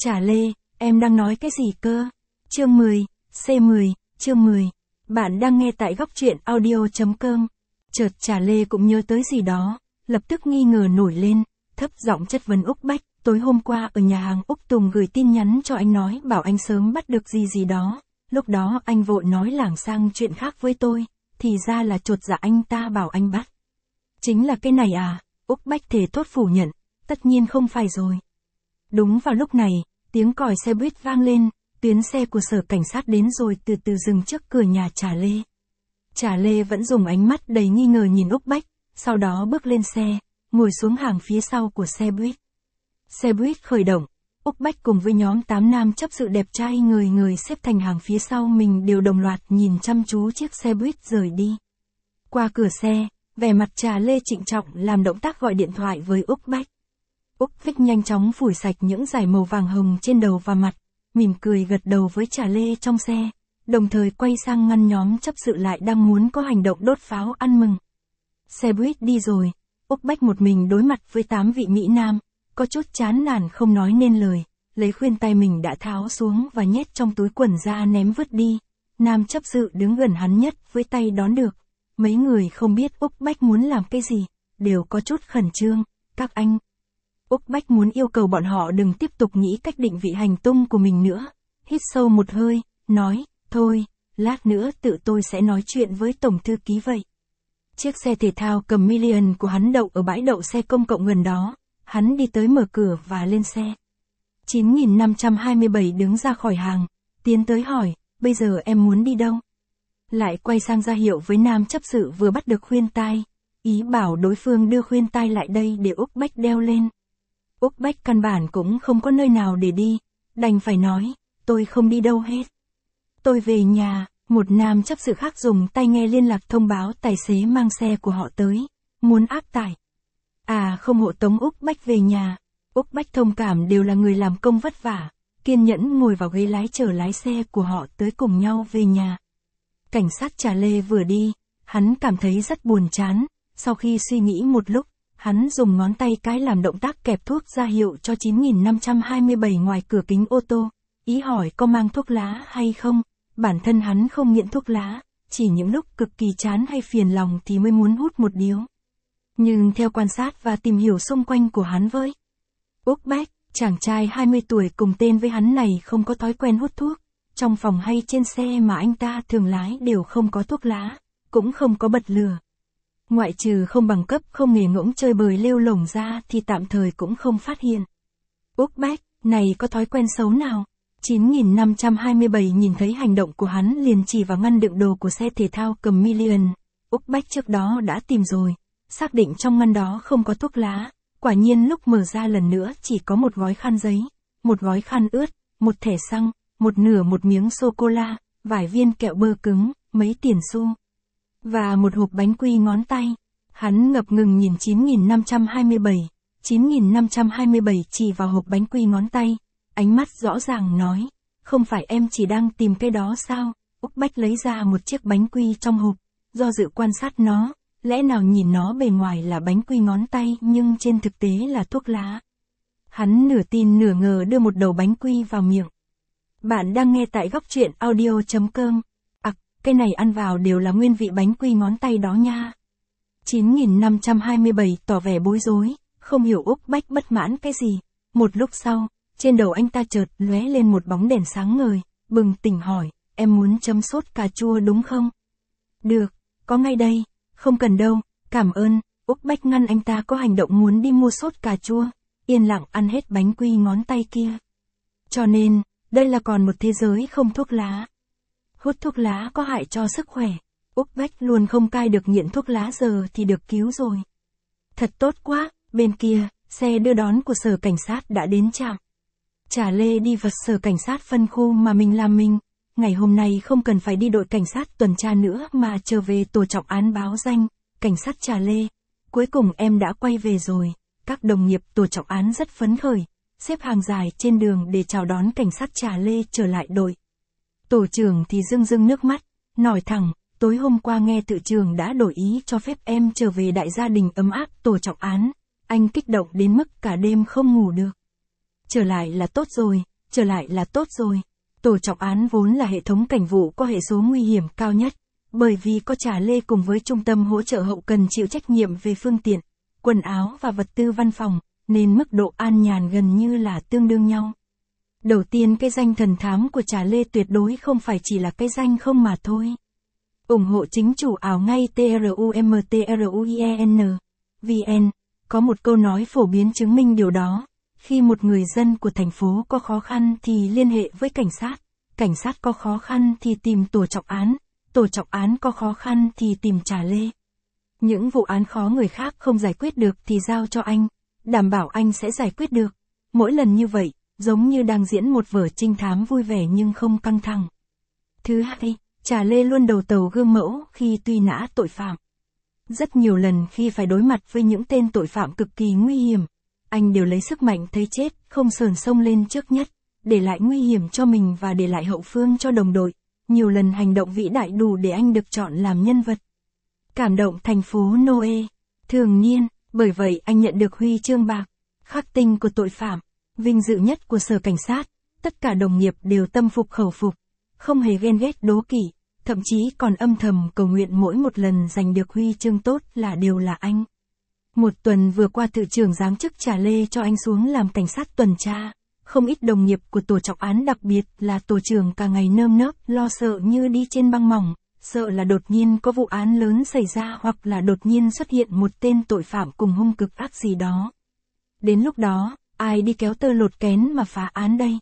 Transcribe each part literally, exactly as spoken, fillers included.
Trà Lê, em đang nói cái gì cơ? Chương mười, C mười, chương mười. Bạn đang nghe tại góc truyện audio chấm com. Chợt Trà Lê cũng nhớ tới gì đó, lập tức nghi ngờ nổi lên, thấp giọng chất vấn Úc Bách. Tối hôm qua ở nhà hàng Úc Tùng gửi tin nhắn cho anh nói bảo anh sớm bắt được gì gì đó. Lúc đó anh vội nói lảng sang chuyện khác với tôi, thì ra là chột dạ anh ta bảo anh bắt. Chính là cái này à? Úc Bách thề thốt phủ nhận, tất nhiên không phải rồi. Đúng vào lúc này, tiếng còi xe buýt vang lên, tuyến xe của sở cảnh sát đến rồi từ từ dừng trước cửa nhà Trà Lê. Trà Lê vẫn dùng ánh mắt đầy nghi ngờ nhìn Úc Bách, sau đó bước lên xe, ngồi xuống hàng phía sau của xe buýt. Xe buýt khởi động, Úc Bách cùng với nhóm tám nam chấp sự đẹp trai người người xếp thành hàng phía sau mình đều đồng loạt nhìn chăm chú chiếc xe buýt rời đi. Qua cửa xe, vẻ mặt Trà Lê trịnh trọng làm động tác gọi điện thoại với Úc Bách. Úc Bách nhanh chóng phủi sạch những dải màu vàng hồng trên đầu và mặt, mỉm cười gật đầu với Trà Lê trong xe, đồng thời quay sang ngăn nhóm chấp sự lại đang muốn có hành động đốt pháo ăn mừng. Xe buýt đi rồi, Úc Bách một mình đối mặt với tám vị mỹ nam, có chút chán nản không nói nên lời, lấy khuyên tai mình đã tháo xuống và nhét trong túi quần ra ném vứt đi. Nam chấp sự đứng gần hắn nhất với tay đón được. Mấy người không biết Úc Bách muốn làm cái gì, đều có chút khẩn trương. Các anh. Úc Bách muốn yêu cầu bọn họ đừng tiếp tục nghĩ cách định vị hành tung của mình nữa. Hít sâu một hơi, nói, thôi, lát nữa tự tôi sẽ nói chuyện với tổng thư ký vậy. Chiếc xe thể thao cầm Million của hắn đậu ở bãi đậu xe công cộng gần đó. Hắn đi tới mở cửa và lên xe. chín nghìn năm trăm hai mươi bảy đứng ra khỏi hàng, tiến tới hỏi, bây giờ em muốn đi đâu? Lại quay sang ra hiệu với nam chấp sự vừa bắt được khuyên tai, ý bảo đối phương đưa khuyên tai lại đây để Úc Bách đeo lên. Úc Bách căn bản cũng không có nơi nào để đi, đành phải nói, tôi không đi đâu hết. Tôi về nhà, một nam chấp sự khác dùng tai nghe liên lạc thông báo tài xế mang xe của họ tới, muốn áp tải. À không hộ tống Úc Bách về nhà. Úc Bách thông cảm đều là người làm công vất vả, kiên nhẫn ngồi vào ghế lái chờ lái xe của họ tới cùng nhau về nhà. Cảnh sát Trà Lê vừa đi, hắn cảm thấy rất buồn chán, sau khi suy nghĩ một lúc, hắn dùng ngón tay cái làm động tác kẹp thuốc ra hiệu cho chín nghìn năm trăm hai mươi bảy ngoài cửa kính ô tô, ý hỏi có mang thuốc lá hay không. Bản thân hắn không nghiện thuốc lá, chỉ những lúc cực kỳ chán hay phiền lòng thì mới muốn hút một điếu. Nhưng theo quan sát và tìm hiểu xung quanh của hắn với Úc Bách, chàng trai hai mươi tuổi cùng tên với hắn này không có thói quen hút thuốc, trong phòng hay trên xe mà anh ta thường lái đều không có thuốc lá, cũng không có bật lửa. Ngoại trừ không bằng cấp không nghề ngỗng chơi bời lêu lổng ra thì tạm thời cũng không phát hiện. Úc Bách, này có thói quen xấu nào? chín nghìn năm trăm hai mươi bảy nhìn thấy hành động của hắn liền chỉ vào ngăn đựng đồ của xe thể thao cầm Million. Úc Bách trước đó đã tìm rồi, xác định trong ngăn đó không có thuốc lá, quả nhiên lúc mở ra lần nữa chỉ có một gói khăn giấy, một gói khăn ướt, một thẻ xăng, một nửa một miếng sô-cô-la, vài viên kẹo bơ cứng, mấy tiền xu, và một hộp bánh quy ngón tay. Hắn ngập ngừng nhìn chín nghìn năm trăm hai mươi bảy, chín nghìn năm trăm hai mươi bảy chỉ vào hộp bánh quy ngón tay, ánh mắt rõ ràng nói, không phải em chỉ đang tìm cái đó sao? Úc Bách lấy ra một chiếc bánh quy trong hộp, do dự quan sát nó. Lẽ nào nhìn nó bề ngoài là bánh quy ngón tay nhưng trên thực tế là thuốc lá. Hắn nửa tin nửa ngờ đưa một đầu bánh quy vào miệng. Bạn đang nghe tại góc truyện audio chấm com. À, cái này ăn vào đều là nguyên vị bánh quy ngón tay đó nha. chín nghìn năm trăm hai mươi bảy tỏ vẻ bối rối, không hiểu Úc Bách bất mãn cái gì. Một lúc sau, trên đầu anh ta chợt lóe lên một bóng đèn sáng ngời, bừng tỉnh hỏi, em muốn chấm sốt cà chua đúng không? Được, có ngay đây. Không cần đâu, cảm ơn. Úc Bách ngăn anh ta có hành động muốn đi mua sốt cà chua, yên lặng ăn hết bánh quy ngón tay kia. Cho nên, đây là còn một thế giới không thuốc lá. Hút thuốc lá có hại cho sức khỏe. Úc Bách luôn không cai được nghiện thuốc lá, giờ thì được cứu rồi. Thật tốt quá, bên kia, xe đưa đón của sở cảnh sát đã đến trạm. Trà Lê đi vào sở cảnh sát phân khu mà mình làm mình. Ngày hôm nay không cần phải đi đội cảnh sát tuần tra nữa mà trở về tổ trọng án báo danh. Cảnh sát Trà Lê, cuối cùng em đã quay về rồi. Các đồng nghiệp tổ trọng án rất phấn khởi, xếp hàng dài trên đường để chào đón cảnh sát Trà Lê trở lại đội. Tổ trưởng thì rưng rưng nước mắt, nói thẳng, tối hôm qua nghe tự trưởng đã đổi ý cho phép em trở về đại gia đình ấm áp tổ trọng án. Anh kích động đến mức cả đêm không ngủ được. Trở lại là tốt rồi, trở lại là tốt rồi. Tổ trọng án vốn là hệ thống cảnh vụ có hệ số nguy hiểm cao nhất, bởi vì có Trà Lê cùng với trung tâm hỗ trợ hậu cần chịu trách nhiệm về phương tiện, quần áo và vật tư văn phòng, nên mức độ an nhàn gần như là tương đương nhau. Đầu tiên, cái danh thần thám của Trà Lê tuyệt đối không phải chỉ là cái danh không mà thôi. Ủng hộ chính chủ ảo ngay trumtruien vn. Có một câu nói phổ biến chứng minh điều đó. Khi một người dân của thành phố có khó khăn thì liên hệ với cảnh sát, cảnh sát có khó khăn thì tìm tổ trọng án, tổ trọng án có khó khăn thì tìm Trà Lê. Những vụ án khó người khác không giải quyết được thì giao cho anh, đảm bảo anh sẽ giải quyết được. Mỗi lần như vậy, giống như đang diễn một vở trinh thám vui vẻ nhưng không căng thẳng. Thứ hai, Trà Lê luôn đầu tàu gương mẫu khi truy nã tội phạm. Rất nhiều lần khi phải đối mặt với những tên tội phạm cực kỳ nguy hiểm, anh đều lấy sức mạnh thấy chết, không sờn xông lên trước nhất, để lại nguy hiểm cho mình và để lại hậu phương cho đồng đội. Nhiều lần hành động vĩ đại đủ để anh được chọn làm nhân vật cảm động thành phố Noe. Thường niên, bởi vậy anh nhận được huy chương bạc, khắc tinh của tội phạm, vinh dự nhất của sở cảnh sát. Tất cả đồng nghiệp đều tâm phục khẩu phục, không hề ghen ghét đố kỵ, thậm chí còn âm thầm cầu nguyện mỗi một lần giành được huy chương tốt là đều là anh. Một tuần vừa qua Thự trưởng giáng chức Trà Lê cho anh xuống làm cảnh sát tuần tra. Không ít đồng nghiệp của tổ trọng án, đặc biệt là tổ trưởng, cả ngày nơm nớp lo sợ như đi trên băng mỏng, sợ là đột nhiên có vụ án lớn xảy ra hoặc là đột nhiên xuất hiện một tên tội phạm cùng hung cực ác gì đó. Đến lúc đó, ai đi kéo tơ lột kén mà phá án đây?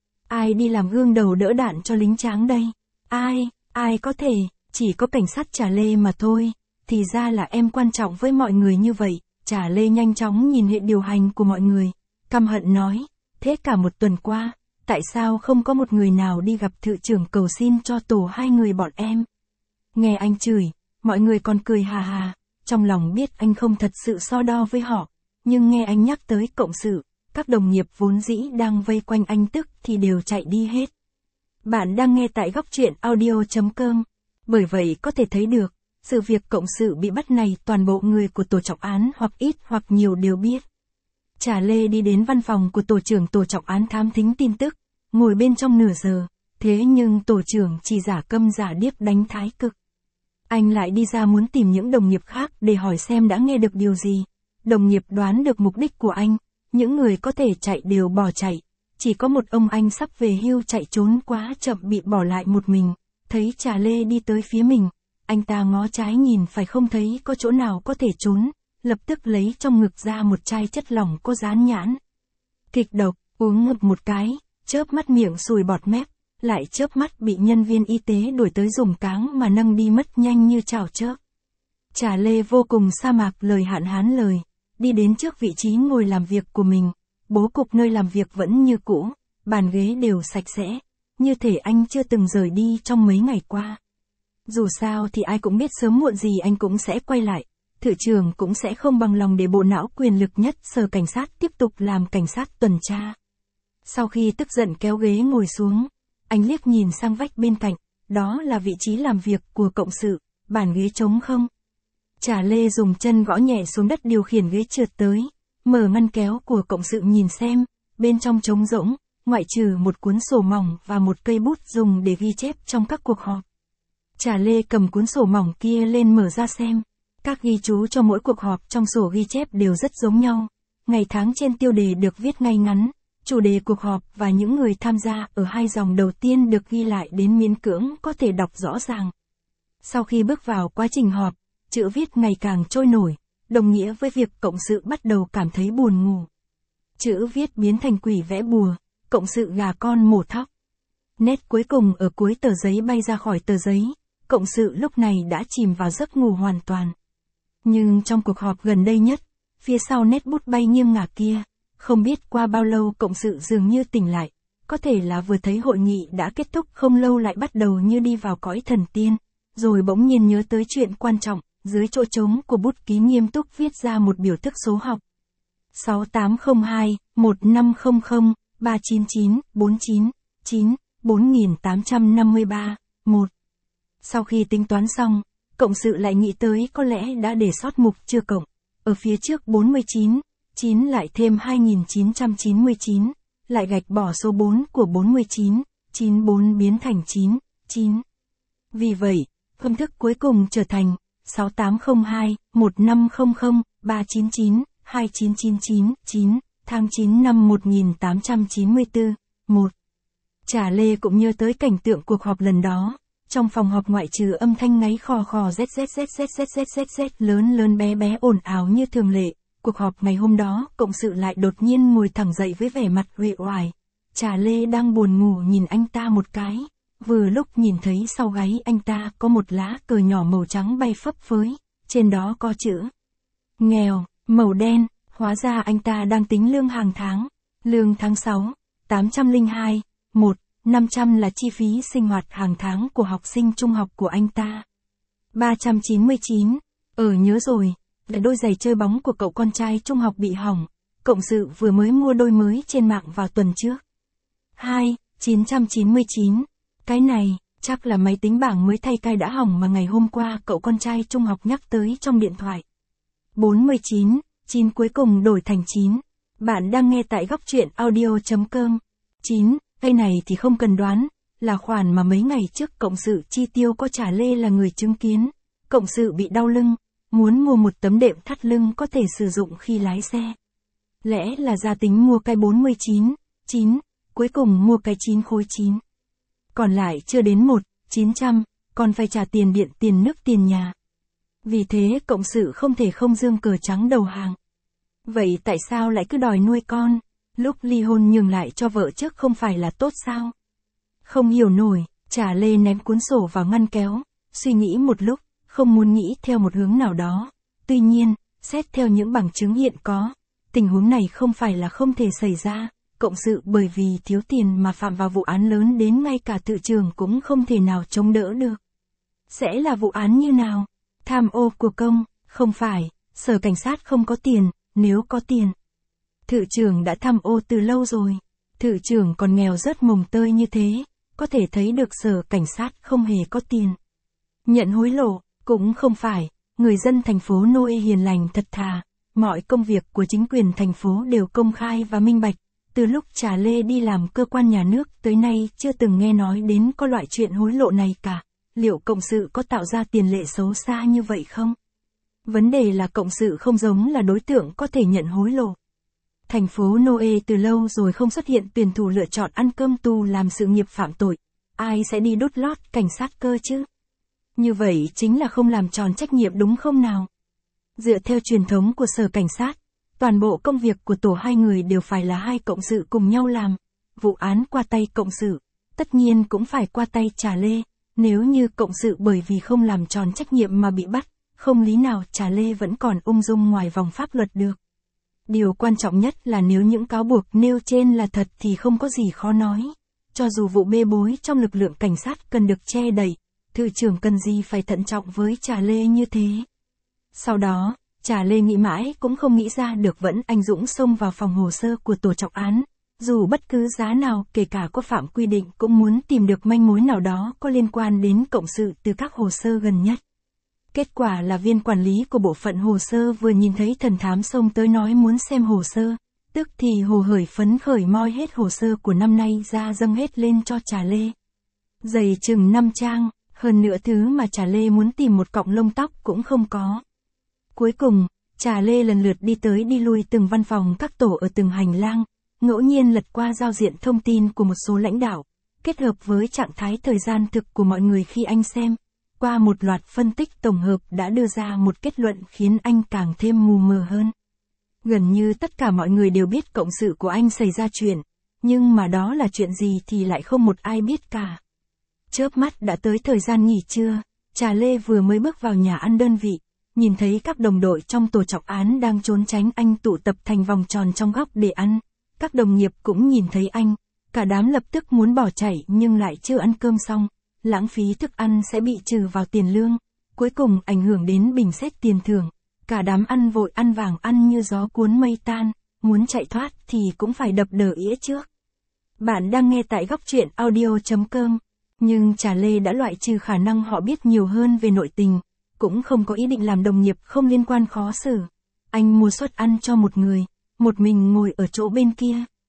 Ai đi làm gương đầu đỡ đạn cho lính tráng đây? Ai, ai có thể, chỉ có cảnh sát Trà Lê mà thôi. Thì ra là em quan trọng với mọi người như vậy. Trà Lê nhanh chóng nhìn hệ điều hành của mọi người, căm hận nói, thế cả một tuần qua, tại sao không có một người nào đi gặp thự trưởng cầu xin cho tổ hai người bọn em? Nghe anh chửi, mọi người còn cười hà hà, trong lòng biết anh không thật sự so đo với họ, nhưng nghe anh nhắc tới cộng sự, các đồng nghiệp vốn dĩ đang vây quanh anh tức thì đều chạy đi hết. Bạn đang nghe tại góc truyện audio chấm com, bởi vậy có thể thấy được, sự việc cộng sự bị bắt này toàn bộ người của tổ trọng án hoặc ít hoặc nhiều đều biết. Trà Lê đi đến văn phòng của tổ trưởng tổ trọng án thám thính tin tức, ngồi bên trong nửa giờ, thế nhưng tổ trưởng chỉ giả câm giả điếc đánh thái cực. Anh lại đi ra muốn tìm những đồng nghiệp khác để hỏi xem đã nghe được điều gì. Đồng nghiệp đoán được mục đích của anh, những người có thể chạy đều bỏ chạy. Chỉ có một ông anh sắp về hưu chạy trốn quá chậm bị bỏ lại một mình, thấy Trà Lê đi tới phía mình. Anh ta ngó trái nhìn phải không thấy có chỗ nào có thể trốn, lập tức lấy trong ngực ra một chai chất lỏng có dán nhãn kịch độc, uống ngập một cái, chớp mắt miệng sùi bọt mép, lại chớp mắt bị nhân viên y tế đuổi tới dùng cáng mà nâng đi mất nhanh như chảo chớp. Trà Lê vô cùng sa mạc lời hạn hán lời, đi đến trước vị trí ngồi làm việc của mình, bố cục nơi làm việc vẫn như cũ, bàn ghế đều sạch sẽ, như thể anh chưa từng rời đi trong mấy ngày qua. Dù sao thì ai cũng biết sớm muộn gì anh cũng sẽ quay lại, thự trưởng cũng sẽ không bằng lòng để bộ não quyền lực nhất sở cảnh sát tiếp tục làm cảnh sát tuần tra. Sau khi tức giận kéo ghế ngồi xuống, anh liếc nhìn sang vách bên cạnh, đó là vị trí làm việc của cộng sự, bàn ghế trống không. Trà Lê dùng chân gõ nhẹ xuống đất điều khiển ghế trượt tới, mở ngăn kéo của cộng sự nhìn xem, bên trong trống rỗng, ngoại trừ một cuốn sổ mỏng và một cây bút dùng để ghi chép trong các cuộc họp. Trà Lê cầm cuốn sổ mỏng kia lên mở ra xem. Các ghi chú cho mỗi cuộc họp trong sổ ghi chép đều rất giống nhau. Ngày tháng trên tiêu đề được viết ngay ngắn, chủ đề cuộc họp và những người tham gia ở hai dòng đầu tiên được ghi lại đến miễn cưỡng có thể đọc rõ ràng. Sau khi bước vào quá trình họp, chữ viết ngày càng trôi nổi, đồng nghĩa với việc cộng sự bắt đầu cảm thấy buồn ngủ. Chữ viết biến thành quỷ vẽ bùa, cộng sự gà con mổ thóc. Nét cuối cùng ở cuối tờ giấy bay ra khỏi tờ giấy, cộng sự lúc này đã chìm vào giấc ngủ hoàn toàn. Nhưng trong cuộc họp gần đây nhất, phía sau nét bút bay nghiêng ngả kia, không biết qua bao lâu cộng sự dường như tỉnh lại, có thể là vừa thấy hội nghị đã kết thúc không lâu lại bắt đầu như đi vào cõi thần tiên, rồi bỗng nhiên nhớ tới chuyện quan trọng, dưới chỗ trống của bút ký nghiêm túc viết ra một biểu thức số học. sáu tám không hai, một năm không không, ba chín chín, bốn chín, chín, bốn tám năm ba, một. Sau khi tính toán xong, cộng sự lại nghĩ tới có lẽ đã để sót mục chưa cộng. Ở phía trước bốn mươi chín, chín lại thêm hai nghìn chín trăm chín mươi chín, lại gạch bỏ số bốn của bốn mươi chín, chín mươi bốn biến thành chín, chín. Vì vậy, phương thức cuối cùng trở thành sáu tám không hai, một năm không không, ba chín chín, hai chín chín chín, chín, tháng chín năm một nghìn tám trăm chín mươi tư, một. Trà Lê cũng nhớ tới cảnh tượng cuộc họp lần đó. Trong phòng họp ngoại trừ âm thanh ngáy khò khò zzzz zzzz zzzz zzzz lớn lớn bé bé ồn ào như thường lệ, cuộc họp ngày hôm đó, cộng sự lại đột nhiên ngồi thẳng dậy với vẻ mặt uể oải. Trà Lê đang buồn ngủ nhìn anh ta một cái, vừa lúc nhìn thấy sau gáy anh ta có một lá cờ nhỏ màu trắng bay phấp phới, trên đó có chữ nghèo, màu đen, hóa ra anh ta đang tính lương hàng tháng, lương tháng sáu, tám trăm lẻ hai, một. năm trăm là chi phí sinh hoạt hàng tháng của học sinh trung học của anh ta. ba trăm chín mươi chín, ờ nhớ rồi, là đôi giày chơi bóng của cậu con trai trung học bị hỏng, cộng sự vừa mới mua đôi mới trên mạng vào tuần trước. hai, chín trăm chín mươi chín, cái này, chắc là máy tính bảng mới thay cài đã hỏng mà ngày hôm qua cậu con trai trung học nhắc tới trong điện thoại. bốn mươi chín, chín cuối cùng đổi thành chín. Bạn đang nghe tại góc truyện audio chấm com. chín. Cái này thì không cần đoán, là khoản mà mấy ngày trước cộng sự chi tiêu có Trà Lê là người chứng kiến. Cộng sự bị đau lưng, muốn mua một tấm đệm thắt lưng có thể sử dụng khi lái xe. Lẽ là gia tính mua cái bốn mươi chín, chín, cuối cùng mua cái chín khối chín. Còn lại chưa đến một, chín trăm, còn phải trả tiền điện tiền nước tiền nhà. Vì thế cộng sự không thể không giương cờ trắng đầu hàng. Vậy tại sao lại cứ đòi nuôi con? Lúc ly hôn nhường lại cho vợ trước không phải là tốt sao? Không hiểu nổi, Trà Lê ném cuốn sổ vào ngăn kéo, suy nghĩ một lúc, không muốn nghĩ theo một hướng nào đó. Tuy nhiên, xét theo những bằng chứng hiện có, tình huống này không phải là không thể xảy ra, cộng sự bởi vì thiếu tiền mà phạm vào vụ án lớn đến ngay cả tự trưởng cũng không thể nào chống đỡ được. Sẽ là vụ án như nào? Tham ô của công, không phải, sở cảnh sát không có tiền, nếu có tiền. Thự trưởng đã tham ô từ lâu rồi, thự trưởng còn nghèo rớt mồng tơi như thế, có thể thấy được sở cảnh sát không hề có tiền. Nhận hối lộ, cũng không phải, người dân thành phố Noe hiền lành thật thà, mọi công việc của chính quyền thành phố đều công khai và minh bạch, từ lúc Trà Lê đi làm cơ quan nhà nước tới nay chưa từng nghe nói đến có loại chuyện hối lộ này cả, liệu cộng sự có tạo ra tiền lệ xấu xa như vậy không? Vấn đề là cộng sự không giống là đối tượng có thể nhận hối lộ. Thành phố Noe từ lâu rồi không xuất hiện tuyển thủ lựa chọn ăn cơm tù làm sự nghiệp phạm tội. Ai sẽ đi đút lót cảnh sát cơ chứ? Như vậy chính là không làm tròn trách nhiệm đúng không nào? Dựa theo truyền thống của sở cảnh sát, toàn bộ công việc của tổ hai người đều phải là hai cộng sự cùng nhau làm. Vụ án qua tay cộng sự, tất nhiên cũng phải qua tay Trà Lê. Nếu như cộng sự bởi vì không làm tròn trách nhiệm mà bị bắt, không lý nào Trà Lê vẫn còn ung dung ngoài vòng pháp luật được. Điều quan trọng nhất là nếu những cáo buộc nêu trên là thật thì không có gì khó nói. Cho dù vụ bê bối trong lực lượng cảnh sát cần được che đậy, thự trưởng cần gì phải thận trọng với Trà Lê như thế. Sau đó, Trà Lê nghĩ mãi cũng không nghĩ ra được vẫn anh dũng xông vào phòng hồ sơ của tổ trọng án. Dù bất cứ giá nào kể cả có phạm quy định cũng muốn tìm được manh mối nào đó có liên quan đến cộng sự từ các hồ sơ gần nhất. Kết quả là viên quản lý của bộ phận hồ sơ vừa nhìn thấy thần thám xông tới nói muốn xem hồ sơ, tức thì hồ hởi phấn khởi moi hết hồ sơ của năm nay ra dâng hết lên cho Trà Lê. Dày chừng năm trang, hơn nữa thứ mà Trà Lê muốn tìm một cọng lông tóc cũng không có. Cuối cùng, Trà Lê lần lượt đi tới đi lui từng văn phòng các tổ ở từng hành lang, ngẫu nhiên lật qua giao diện thông tin của một số lãnh đạo, kết hợp với trạng thái thời gian thực của mọi người khi anh xem. Qua một loạt phân tích tổng hợp đã đưa ra một kết luận khiến anh càng thêm mù mờ hơn. Gần như tất cả mọi người đều biết cộng sự của anh xảy ra chuyện, nhưng mà đó là chuyện gì thì lại không một ai biết cả. Chớp mắt đã tới thời gian nghỉ trưa, Trà Lê vừa mới bước vào nhà ăn đơn vị, nhìn thấy các đồng đội trong tổ trọng án đang trốn tránh anh tụ tập thành vòng tròn trong góc để ăn. Các đồng nghiệp cũng nhìn thấy anh, cả đám lập tức muốn bỏ chạy nhưng lại chưa ăn cơm xong. Lãng phí thức ăn sẽ bị trừ vào tiền lương, cuối cùng ảnh hưởng đến bình xét tiền thưởng. Cả đám ăn vội ăn vàng ăn như gió cuốn mây tan, muốn chạy thoát thì cũng phải đập đờ ĩa trước. Bạn đang nghe tại góc truyện audio chấm com, nhưng Trà Lê đã loại trừ khả năng họ biết nhiều hơn về nội tình, cũng không có ý định làm đồng nghiệp không liên quan khó xử. Anh mua suất ăn cho một người, một mình ngồi ở chỗ bên kia.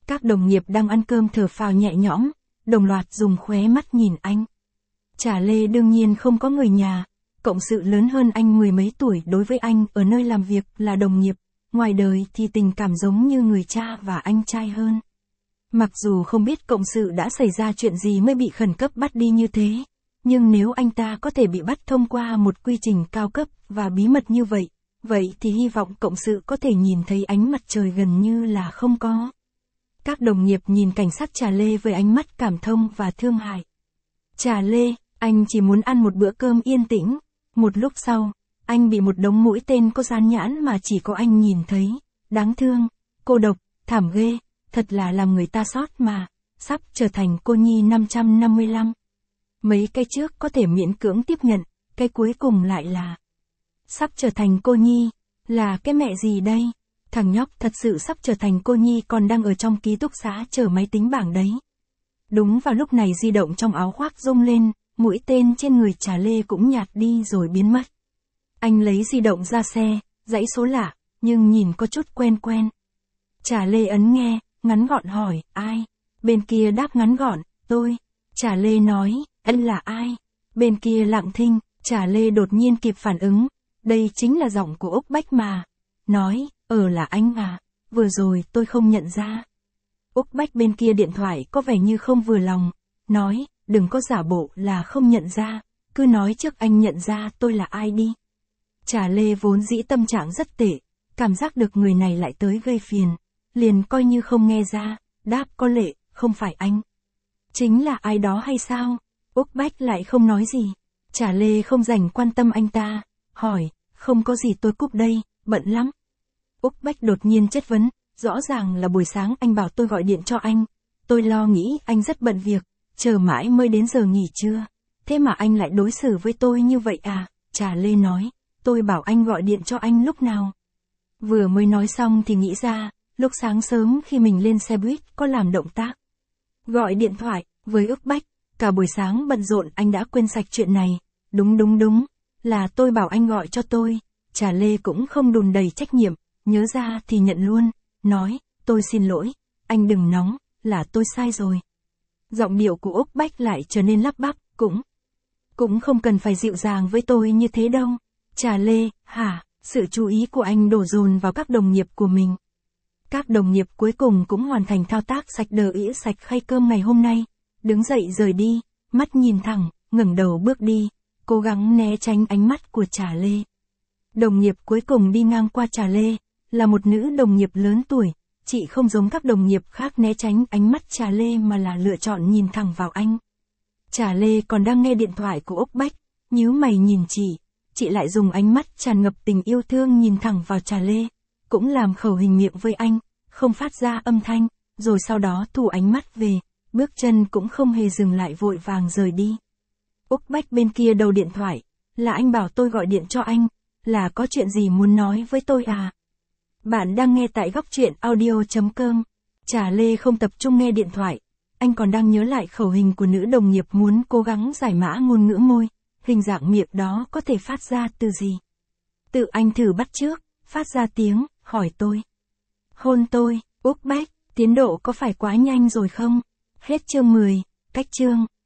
Các đồng nghiệp đang ăn cơm thở phào nhẹ nhõm, đồng loạt dùng khóe mắt nhìn anh. Trà Lê đương nhiên không có người nhà, cộng sự lớn hơn anh mười mấy tuổi đối với anh ở nơi làm việc là đồng nghiệp, ngoài đời thì tình cảm giống như người cha và anh trai hơn. Mặc dù không biết cộng sự đã xảy ra chuyện gì mới bị khẩn cấp bắt đi như thế, nhưng nếu anh ta có thể bị bắt thông qua một quy trình cao cấp và bí mật như vậy, vậy thì hy vọng cộng sự có thể nhìn thấy ánh mặt trời gần như là không có. Các đồng nghiệp nhìn cảnh sát Trà Lê với ánh mắt cảm thông và thương hại. Trà Lê, anh chỉ muốn ăn một bữa cơm yên tĩnh. Một lúc sau, anh bị một đống mũi tên có dán nhãn mà chỉ có anh nhìn thấy. Đáng thương, cô độc, thảm ghê, thật là làm người ta xót mà. Sắp trở thành cô nhi năm trăm năm mươi lăm. Mấy cái trước có thể miễn cưỡng tiếp nhận, cái cuối cùng lại là sắp trở thành cô nhi, là cái mẹ gì đây? Thằng nhóc thật sự sắp trở thành cô nhi còn đang ở trong ký túc xá chờ máy tính bảng đấy. Đúng vào lúc này di động trong áo khoác rung lên, mũi tên trên người Trà Lê cũng nhạt đi rồi biến mất. Anh lấy di động ra xe, dãy số lạ, nhưng nhìn có chút quen quen. Trà Lê ấn nghe, ngắn gọn hỏi, ai? Bên kia đáp ngắn gọn, tôi. Trà Lê nói, anh là ai? Bên kia lặng thinh, Trà Lê đột nhiên kịp phản ứng, đây chính là giọng của Úc Bách mà. Nói, ờ là anh à, vừa rồi tôi không nhận ra. Úc Bách bên kia điện thoại có vẻ như không vừa lòng, nói, đừng có giả bộ là không nhận ra, cứ nói trước anh nhận ra tôi là ai đi. Trà Lê vốn dĩ tâm trạng rất tệ, cảm giác được người này lại tới gây phiền, liền coi như không nghe ra, đáp có lệ, không phải anh. Chính là ai đó hay sao? Úc Bách lại không nói gì. Trà Lê không dành quan tâm anh ta, hỏi, không có gì tôi cúp đây, bận lắm. Úc Bách đột nhiên chất vấn, rõ ràng là buổi sáng anh bảo tôi gọi điện cho anh, tôi lo nghĩ anh rất bận việc, chờ mãi mới đến giờ nghỉ trưa, thế mà anh lại đối xử với tôi như vậy à? Trà Lê nói, tôi bảo anh gọi điện cho anh lúc nào? Vừa mới nói xong thì nghĩ ra, lúc sáng sớm khi mình lên xe buýt có làm động tác gọi điện thoại với Úc Bách, cả buổi sáng bận rộn anh đã quên sạch chuyện này. Đúng đúng đúng, là tôi bảo anh gọi cho tôi. Trà Lê cũng không đùn đầy trách nhiệm, nhớ ra thì nhận luôn, nói, tôi xin lỗi, anh đừng nóng, là tôi sai rồi. Giọng điệu của Úc Bách lại trở nên lắp bắp, cũng, cũng không cần phải dịu dàng với tôi như thế đâu. Trà Lê, hả, sự chú ý của anh đổ dồn vào các đồng nghiệp của mình. Các đồng nghiệp cuối cùng cũng hoàn thành thao tác sạch đờ ĩa sạch khay cơm ngày hôm nay, đứng dậy rời đi, mắt nhìn thẳng, ngẩng đầu bước đi, cố gắng né tránh ánh mắt của Trà Lê. Đồng nghiệp cuối cùng đi ngang qua Trà Lê, là một nữ đồng nghiệp lớn tuổi, chị không giống các đồng nghiệp khác né tránh ánh mắt Trà Lê mà là lựa chọn nhìn thẳng vào anh. Trà Lê còn đang nghe điện thoại của Úc Bách, nhíu mày nhìn chị, chị lại dùng ánh mắt tràn ngập tình yêu thương nhìn thẳng vào Trà Lê, cũng làm khẩu hình miệng với anh, không phát ra âm thanh, rồi sau đó thu ánh mắt về, bước chân cũng không hề dừng lại vội vàng rời đi. Úc Bách bên kia đầu điện thoại, là anh bảo tôi gọi điện cho anh, là có chuyện gì muốn nói với tôi à? Bạn đang nghe tại góc truyện audio chấm com. Trà Lê không tập trung nghe điện thoại, anh còn đang nhớ lại khẩu hình của nữ đồng nghiệp muốn cố gắng giải mã ngôn ngữ môi, hình dạng miệng đó có thể phát ra từ gì. Tự anh thử bắt chước, phát ra tiếng, hỏi tôi. Hôn tôi, Úc Bách, tiến độ có phải quá nhanh rồi không? Hết chương mười, cách chương.